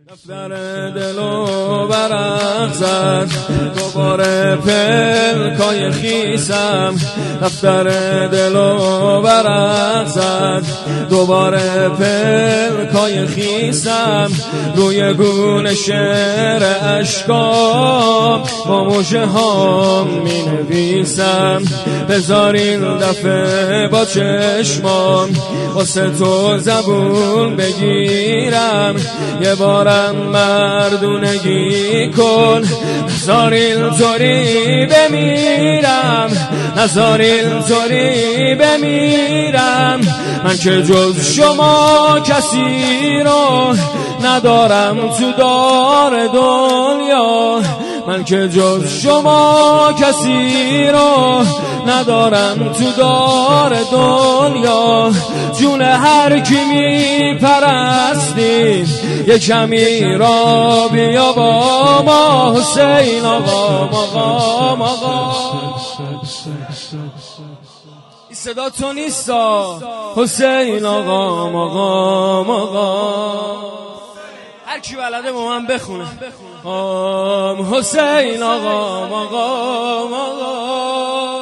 دفتر دلو برق زد دوباره پلکای خیسم. دفتر دلو برق زد دوباره پلکای خیسم. روی گونه شعر اشکام با مژه هام می نویسم. بذارین دفعه با چشمام واسه تو زبون بگیرم. یه بارم مردونگی کن، نذار اینطوری بمیرم، نذار اینطوری بمیرم. من که جز شما کسی رو ندارم تو دار دنیا. من که جز شما کسی رو ندارم تو دار دنیا. جون هر کی میپرستی یه کمی را بیا با ما. حسین آقا مقام آقا این صدا تو نیستا. حسین آقا مقام آقا هر کی بلده با من بخونه. حسین آقا مقام آقا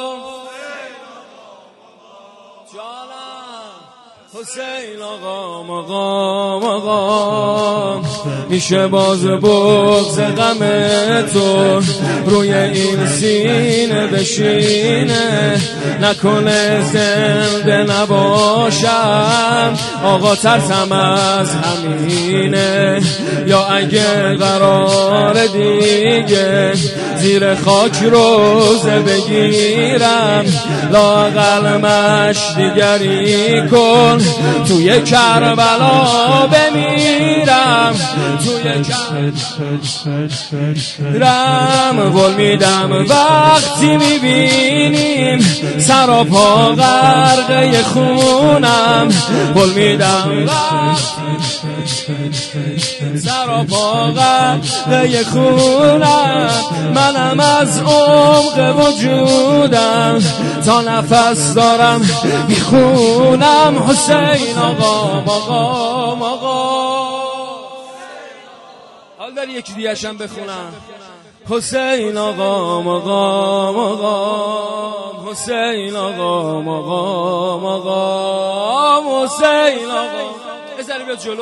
حسین آقا مقام آقا. میشه باز بغض غم تو روی این سینه بشینه، نکنه زنده نباشم آقا. ترسم از همینه، یا اگه قرار دیگه زیر خاک روزه بگیرم، لااقل مشتیگری کن توی کربلا بمیرم. توی کربلا ول میدم وقتی میبینیم سراپا غرقه خونم. ول میدم سراپا غرقه خونم. منم از عمق وجودم تا نفس دارم میخونم. حسین آقا مقام آقا. حال داری یکی دیگه هم بخونم. حسین آقا مقام آقا. حسین آقا مقام آقا. حسین آقا بذاری بیاد جلو.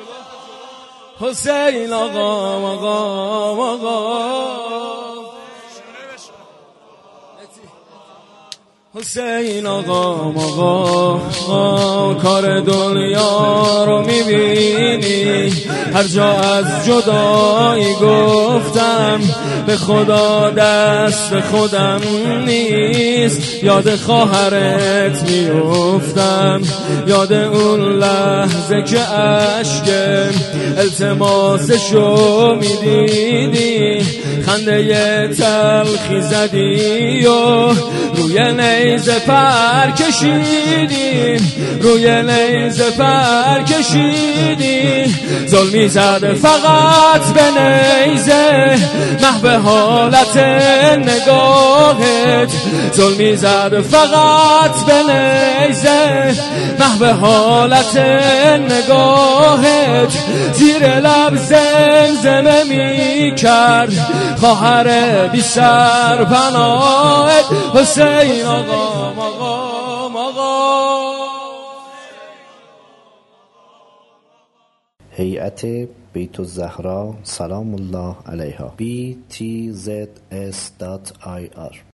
حسین آقا مقام آقا. حسین آقا مقام. کار دنیا رو میبینی، هر جا از جدایی گفتم به خدا دست خودم نیست. یاد خواهرت میافتم، یاد اون لحظه که اشک التماسشو میدیدی، خنده تلخی زدی و روی نیزه پر کشیدی، روی نیزه پر کشیدی. ظلمی زد فقط به نیزه محو حالت نگاهت. ظلمی زد فقط به نیزه محو حالت نگاهت. زیر لب زمزمه می کرد خواهر بی سر پناهت. حسین آقا مقام آقا. هیئت بیت الزهرا سلام الله علیها. btzs.ir